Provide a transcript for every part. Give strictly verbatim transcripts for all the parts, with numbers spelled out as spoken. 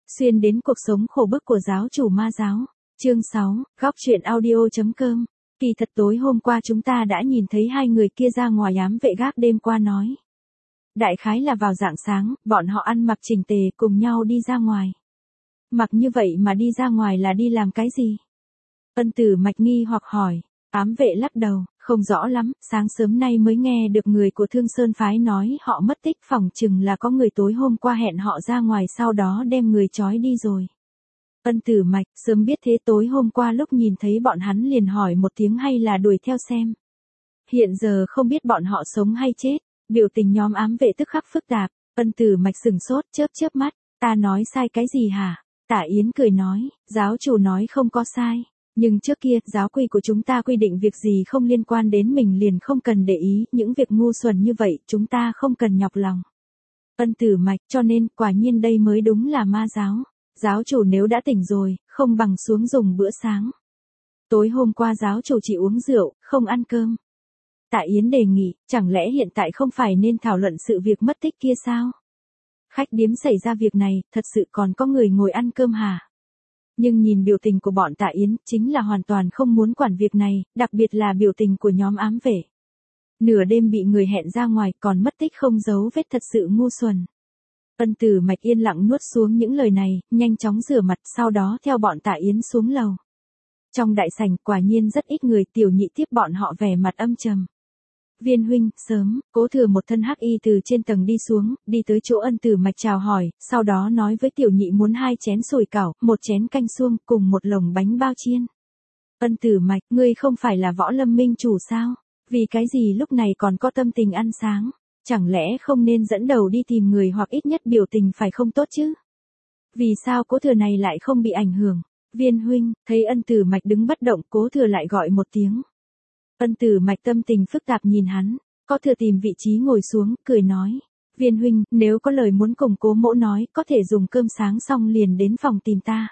Xuyên đến cuộc sống khổ bức của giáo chủ ma giáo. Chương sáu, góc truyện audio.com. Kỳ thật tối hôm qua chúng ta đã nhìn thấy hai người kia ra ngoài ám vệ gác đêm qua nói. Đại khái là vào rạng sáng, bọn họ ăn mặc chỉnh tề cùng nhau đi ra ngoài. Mặc như vậy mà đi ra ngoài là đi làm cái gì? Ân Tử Mạch nghi hoặc hỏi. Ám vệ lắc đầu, không rõ lắm, sáng sớm nay mới nghe được người của Thương Sơn phái nói họ mất tích, phỏng chừng là có người tối hôm qua hẹn họ ra ngoài sau đó đem người trói đi rồi. Ân Tử Mạch, sớm biết thế tối hôm qua lúc nhìn thấy bọn hắn liền hỏi một tiếng hay là đuổi theo xem. Hiện giờ không biết bọn họ sống hay chết, biểu tình nhóm ám vệ tức khắc phức tạp. Ân Tử Mạch sừng sốt chớp chớp mắt, ta nói sai cái gì hả? Tả Yến cười nói, giáo chủ nói không có sai. Nhưng trước kia, giáo quy của chúng ta quy định việc gì không liên quan đến mình liền không cần để ý, những việc ngu xuẩn như vậy, chúng ta không cần nhọc lòng. Ân Tử Mạch, cho nên, quả nhiên đây mới đúng là ma giáo. Giáo chủ nếu đã tỉnh rồi, không bằng xuống dùng bữa sáng. Tối hôm qua giáo chủ chỉ uống rượu, không ăn cơm. Tạ Yến đề nghị, chẳng lẽ hiện tại không phải nên thảo luận sự việc mất tích kia sao? Khách điếm xảy ra việc này, thật sự còn có người ngồi ăn cơm hả? Nhưng nhìn biểu tình của bọn Tạ Yến, chính là hoàn toàn không muốn quản việc này, đặc biệt là biểu tình của nhóm ám vệ. Nửa đêm bị người hẹn ra ngoài còn mất tích không dấu vết thật sự ngu xuẩn. Ân Tử Mạch yên lặng nuốt xuống những lời này, nhanh chóng rửa mặt sau đó theo bọn Tạ Yến xuống lầu. Trong đại sảnh quả nhiên rất ít người, Tiểu Nhị tiếp bọn họ vẻ mặt âm trầm. Viên huynh, sớm, Cố Thừa một thân hắc y từ trên tầng đi xuống, đi tới chỗ Ân Tử Mạch chào hỏi, sau đó nói với Tiểu Nhị muốn hai chén sủi cảo, một chén canh suông, cùng một lồng bánh bao chiên. Ân Tử Mạch, ngươi không phải là Võ Lâm minh chủ sao? Vì cái gì lúc này còn có tâm tình ăn sáng? Chẳng lẽ không nên dẫn đầu đi tìm người hoặc ít nhất biểu tình phải không tốt chứ? Vì sao Cố Thừa này lại không bị ảnh hưởng? Viên huynh, thấy Ân Tử Mạch đứng bất động, Cố Thừa lại gọi một tiếng. Ân Tử Mạch tâm tình phức tạp nhìn hắn, có Thừa tìm vị trí ngồi xuống, cười nói. Viên huynh, nếu có lời muốn cùng Cố mỗ nói, có thể dùng cơm sáng xong liền đến phòng tìm ta.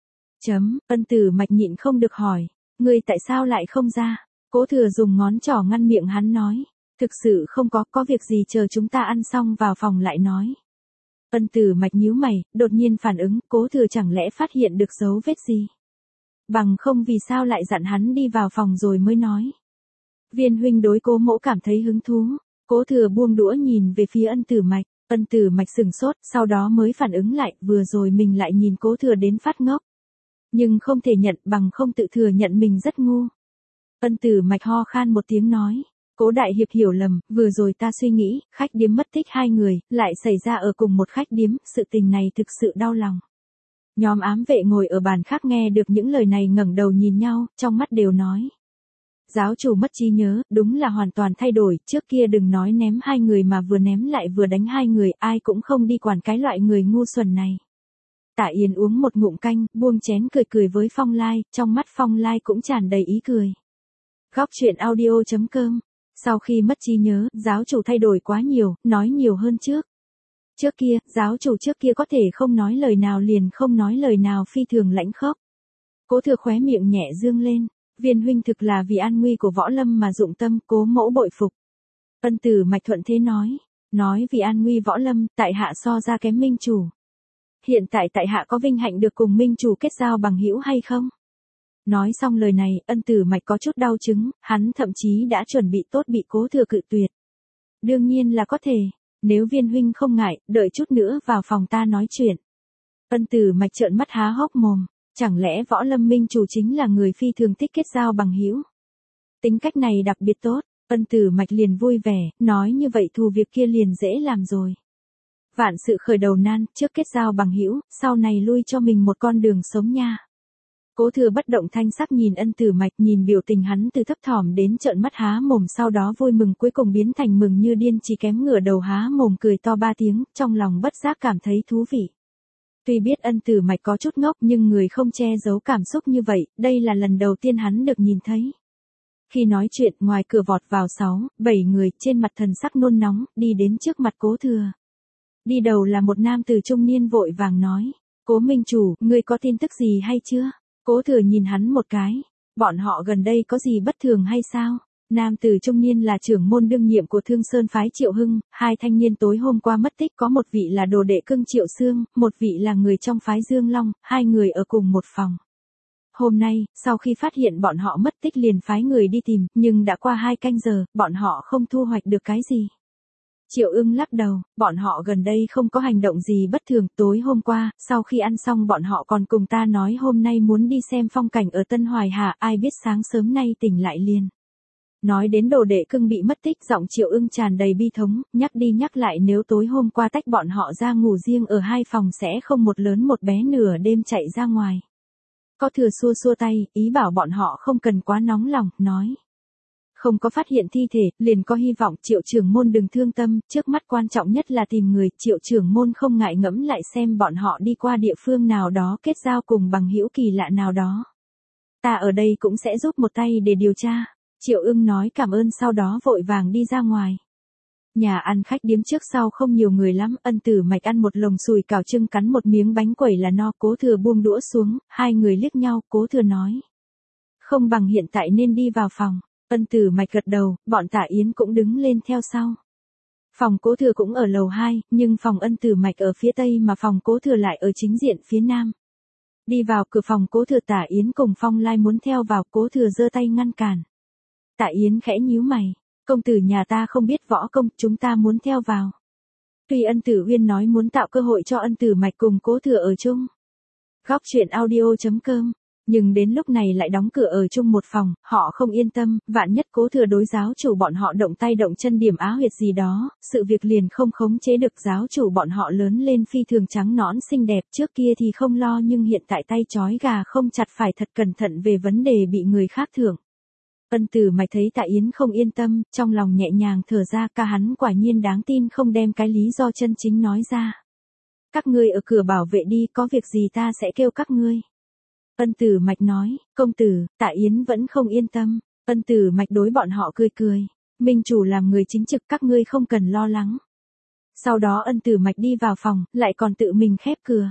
Chấm, Ân Tử Mạch nhịn không được hỏi, ngươi tại sao lại không ra? Cố Thừa dùng ngón trỏ ngăn miệng hắn nói, thực sự không có, có việc gì chờ chúng ta ăn xong vào phòng lại nói. Ân Tử Mạch nhíu mày, đột nhiên phản ứng, Cố Thừa chẳng lẽ phát hiện được dấu vết gì? Bằng không vì sao lại dặn hắn đi vào phòng rồi mới nói. Viên huynh đối Cố mỗ cảm thấy hứng thú. Cố Thừa buông đũa nhìn về phía Ân Tử Mạch, Ân Tử Mạch sừng sốt, sau đó mới phản ứng lại, vừa rồi mình lại nhìn Cố Thừa đến phát ngốc. Nhưng không thể nhận, bằng không tự thừa nhận mình rất ngu. Ân Tử Mạch ho khan một tiếng nói, Cố đại hiệp hiểu lầm, vừa rồi ta suy nghĩ, khách điếm mất tích hai người, lại xảy ra ở cùng một khách điếm, sự tình này thực sự đau lòng. Nhóm ám vệ ngồi ở bàn khác nghe được những lời này ngẩng đầu nhìn nhau, trong mắt đều nói. Giáo chủ mất trí nhớ, đúng là hoàn toàn thay đổi, trước kia đừng nói ném hai người mà vừa ném lại vừa đánh hai người, ai cũng không đi quản cái loại người ngu xuẩn này. Tạ Yến uống một ngụm canh, buông chén cười cười với Phong Lai, trong mắt Phong Lai cũng tràn đầy ý cười. Góc truyện audio.com. Sau khi mất trí nhớ, giáo chủ thay đổi quá nhiều, nói nhiều hơn trước. Trước kia, giáo chủ trước kia có thể không nói lời nào liền không nói lời nào phi thường lãnh khốc. Cố Thừa khóe miệng nhẹ dương lên. Viên huynh thực là vì an nguy của Võ Lâm mà dụng tâm, Cố mỗ bội phục. Ân Tử Mạch thuận thế nói, nói vì an nguy Võ Lâm, tại hạ so ra kém minh chủ. Hiện tại tại hạ có vinh hạnh được cùng minh chủ kết giao bằng hữu hay không? Nói xong lời này, Ân Tử Mạch có chút đau chứng, hắn thậm chí đã chuẩn bị tốt bị Cố Thừa cự tuyệt. Đương nhiên là có thể, nếu viên huynh không ngại, đợi chút nữa vào phòng ta nói chuyện. Ân Tử Mạch trợn mắt há hốc mồm. Chẳng lẽ Võ Lâm minh chủ chính là người phi thường thích kết giao bằng hữu? Tính cách này đặc biệt tốt, Ân Tử Mạch liền vui vẻ, nói như vậy thù việc kia liền dễ làm rồi. Vạn sự khởi đầu nan, trước kết giao bằng hữu, sau này lui cho mình một con đường sống nha. Cố Thừa bất động thanh sắc nhìn Ân Tử Mạch, nhìn biểu tình hắn từ thấp thỏm đến trợn mắt há mồm, sau đó vui mừng cuối cùng biến thành mừng như điên, chỉ kém ngửa đầu há mồm cười to ba tiếng, trong lòng bất giác cảm thấy thú vị. Tuy biết Ân Tử Mạch có chút ngốc nhưng người không che giấu cảm xúc như vậy, đây là lần đầu tiên hắn được nhìn thấy. Khi nói chuyện, ngoài cửa vọt vào sáu, bảy người, trên mặt thần sắc nôn nóng, đi đến trước mặt Cố Thừa. Đi đầu là một nam tử trung niên vội vàng nói, Cố minh chủ, ngươi có tin tức gì hay chưa? Cố Thừa nhìn hắn một cái, bọn họ gần đây có gì bất thường hay sao? Nam tử trung niên là trưởng môn đương nhiệm của Thương Sơn phái Triệu Hưng, hai thanh niên tối hôm qua mất tích có một vị là đồ đệ cưng Triệu Sương, một vị là người trong phái Dương Long, hai người ở cùng một phòng. Hôm nay, sau khi phát hiện bọn họ mất tích liền phái người đi tìm, nhưng đã qua hai canh giờ, bọn họ không thu hoạch được cái gì. Triệu Ưng lắc đầu, bọn họ gần đây không có hành động gì bất thường, tối hôm qua, sau khi ăn xong bọn họ còn cùng ta nói hôm nay muốn đi xem phong cảnh ở Tân Hoài Hà, ai biết sáng sớm nay tỉnh lại liền. Nói đến đồ đệ cưng bị mất tích, giọng Triệu Ưng tràn đầy bi thống, nhắc đi nhắc lại nếu tối hôm qua tách bọn họ ra ngủ riêng ở hai phòng sẽ không một lớn một bé nửa đêm chạy ra ngoài. Có Thừa xua xua tay, ý bảo bọn họ không cần quá nóng lòng, nói. Không có phát hiện thi thể, liền có hy vọng Triệu trưởng môn đừng thương tâm, trước mắt quan trọng nhất là tìm người, Triệu trưởng môn không ngại ngẫm lại xem bọn họ đi qua địa phương nào đó kết giao cùng bằng hữu kỳ lạ nào đó. Ta ở đây cũng sẽ giúp một tay để điều tra. Triệu Ưng nói cảm ơn sau đó vội vàng đi ra ngoài. Nhà ăn khách điếm trước sau không nhiều người lắm, Ân Tử Mạch ăn một lồng sùi cảo trưng cắn một miếng bánh quẩy là no, Cố Thừa buông đũa xuống, hai người liếc nhau, Cố Thừa nói. Không bằng hiện tại nên đi vào phòng. Ân Tử Mạch gật đầu, bọn Tả Yến cũng đứng lên theo sau. Phòng Cố Thừa cũng ở lầu hai, nhưng phòng Ân Tử Mạch ở phía tây mà phòng Cố Thừa lại ở chính diện phía nam. Đi vào cửa phòng Cố Thừa, Tả Yến cùng Phong Lai muốn theo vào, Cố Thừa giơ tay ngăn cản. Tả Yến khẽ nhíu mày, công tử nhà ta không biết võ công, chúng ta muốn theo vào. Tuy Ân Tử Uyên nói muốn tạo cơ hội cho Ân Tử Mạch cùng Cố Thừa ở chung. Góc truyện audio chấm com, nhưng đến lúc này lại đóng cửa ở chung một phòng, họ không yên tâm, vạn nhất Cố Thừa đối giáo chủ bọn họ động tay động chân điểm á huyệt gì đó, sự việc liền không khống chế được. Giáo chủ bọn họ lớn lên phi thường trắng nõn xinh đẹp, trước kia thì không lo nhưng hiện tại tay trói gà không chặt, phải thật cẩn thận về vấn đề bị người khác thưởng. Ân Tử Mạch thấy Tạ Yến không yên tâm, trong lòng nhẹ nhàng thở ra, ca hắn quả nhiên đáng tin không đem cái lý do chân chính nói ra. Các ngươi ở cửa bảo vệ đi, có việc gì ta sẽ kêu các ngươi. Ân Tử Mạch nói, công tử, Tạ Yến vẫn không yên tâm. Ân Tử Mạch đối bọn họ cười cười, minh chủ làm người chính trực, các ngươi không cần lo lắng. Sau đó Ân Tử Mạch đi vào phòng, lại còn tự mình khép cửa.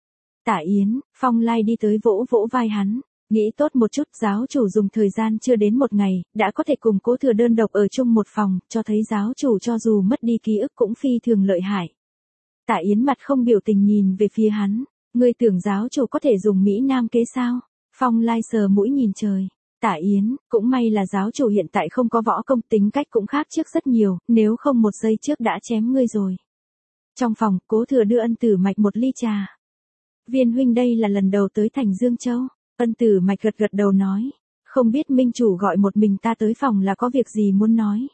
Tạ Yến, Phong Lai đi tới vỗ vỗ vai hắn. Nghĩ tốt một chút, giáo chủ dùng thời gian chưa đến một ngày, đã có thể cùng Cố Thừa đơn độc ở chung một phòng, cho thấy giáo chủ cho dù mất đi ký ức cũng phi thường lợi hại. Tạ Yến mặt không biểu tình nhìn về phía hắn, ngươi tưởng giáo chủ có thể dùng Mỹ Nam kế sao? Phong Lai sờ mũi nhìn trời. Tạ Yến, cũng may là giáo chủ hiện tại không có võ công, tính cách cũng khác trước rất nhiều, nếu không một giây trước đã chém ngươi rồi. Trong phòng, Cố Thừa đưa Ân Tử Mạch một ly trà. Viên huynh đây là lần đầu tới thành Dương Châu. Ân Tử Mạch gật gật đầu nói, không biết minh chủ gọi một mình ta tới phòng là có việc gì muốn nói.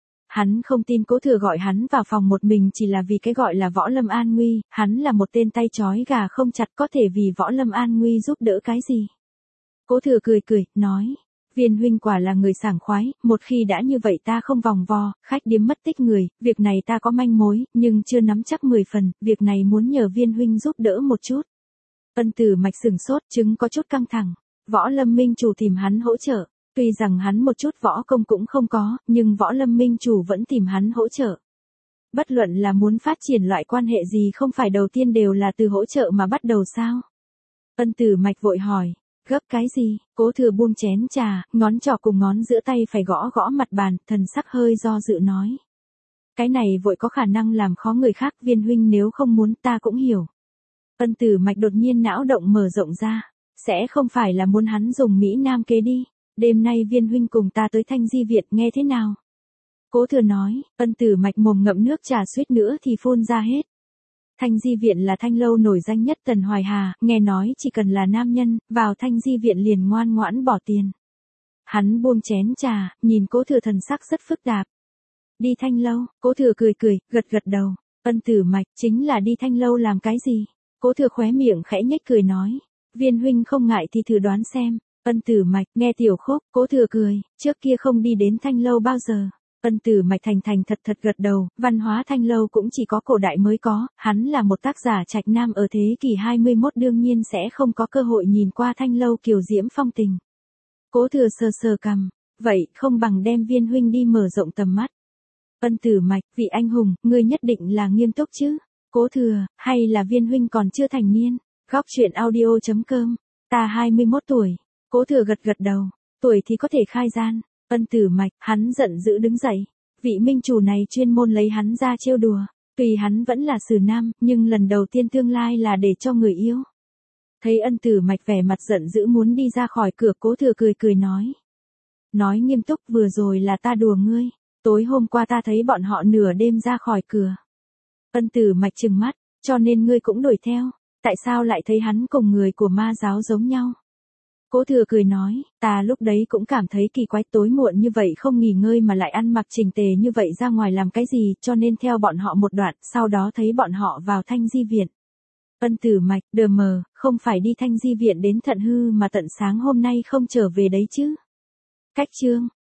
Hắn không tin Cố Thừa gọi hắn vào phòng một mình chỉ là vì cái gọi là Võ Lâm An Nguy, hắn là một tên tay trói gà không chặt, có thể vì Võ Lâm An Nguy giúp đỡ cái gì. Cố Thừa cười cười, nói, Viên huynh quả là người sảng khoái, một khi đã như vậy ta không vòng vo, khách điếm mất tích người, việc này ta có manh mối, nhưng chưa nắm chắc mười phần, việc này muốn nhờ Viên huynh giúp đỡ một chút. Ân Tử Mạch sừng sốt, chứng có chút căng thẳng. Võ Lâm Minh chủ tìm hắn hỗ trợ, tuy rằng hắn một chút võ công cũng không có, nhưng Võ Lâm Minh chủ vẫn tìm hắn hỗ trợ. Bất luận là muốn phát triển loại quan hệ gì không phải đầu tiên đều là từ hỗ trợ mà bắt đầu sao? Ân Tử Mạch vội hỏi, gấp cái gì? Cố Thừa buông chén trà, ngón trỏ cùng ngón giữa tay phải gõ gõ mặt bàn, thần sắc hơi do dự nói. Cái này vội có khả năng làm khó người khác, Viên huynh nếu không muốn ta cũng hiểu. Ân Tử Mạch đột nhiên não động mở rộng ra, sẽ không phải là muốn hắn dùng Mỹ Nam kế đi, đêm nay Viên huynh cùng ta tới Thanh Di Viện nghe thế nào? Cố Thừa nói, Ân Tử Mạch mồm ngậm nước trà suýt nữa thì phun ra hết. Thanh Di Viện là thanh lâu nổi danh nhất Tần Hoài Hà, nghe nói chỉ cần là nam nhân, vào Thanh Di Viện liền ngoan ngoãn bỏ tiền. Hắn buông chén trà, nhìn Cố Thừa thần sắc rất phức tạp. Đi thanh lâu, Cố Thừa cười cười, gật gật đầu, Ân Tử Mạch chính là đi thanh lâu làm cái gì? Cố Thừa khóe miệng khẽ nhếch cười nói, Viên huynh không ngại thì thử đoán xem. Ân Tử Mạch nghe tiểu khúc, Cố Thừa cười, trước kia không đi đến thanh lâu bao giờ. Ân Tử Mạch thành thành thật thật gật đầu, văn hóa thanh lâu cũng chỉ có cổ đại mới có, hắn là một tác giả trạch nam ở thế kỷ hai mươi mốt đương nhiên sẽ không có cơ hội nhìn qua thanh lâu kiều diễm phong tình. Cố Thừa sờ sờ cằm, vậy không bằng đem Viên huynh đi mở rộng tầm mắt. Ân Tử Mạch, vị anh hùng, ngươi nhất định là nghiêm túc chứ? Cố Thừa, hay là Viên huynh còn chưa thành niên? Góc truyện audio chấm com, ta hai mươi mốt tuổi. Cố Thừa gật gật đầu, tuổi thì có thể khai gian. Ân Tử Mạch, hắn giận dữ đứng dậy. Vị minh chủ này chuyên môn lấy hắn ra trêu đùa. Tuy hắn vẫn là sử nam, nhưng lần đầu tiên tương lai là để cho người yêu. Thấy Ân Tử Mạch vẻ mặt giận dữ muốn đi ra khỏi cửa, Cố Thừa cười cười nói. Nói nghiêm túc, vừa rồi là ta đùa ngươi. Tối hôm qua ta thấy bọn họ nửa đêm ra khỏi cửa. Ân Tử Mạch trừng mắt, cho nên ngươi cũng đuổi theo. Tại sao lại thấy hắn cùng người của ma giáo giống nhau? Cố Thừa cười nói, ta lúc đấy cũng cảm thấy kỳ quái, tối muộn như vậy không nghỉ ngơi mà lại ăn mặc chỉnh tề như vậy ra ngoài làm cái gì, cho nên theo bọn họ một đoạn, sau đó thấy bọn họ vào Thanh Di Viện. Ân Tử Mạch, đờ mờ, không phải đi Thanh Di Viện đến Thận Hư mà tận sáng hôm nay không trở về đấy chứ? Cách chương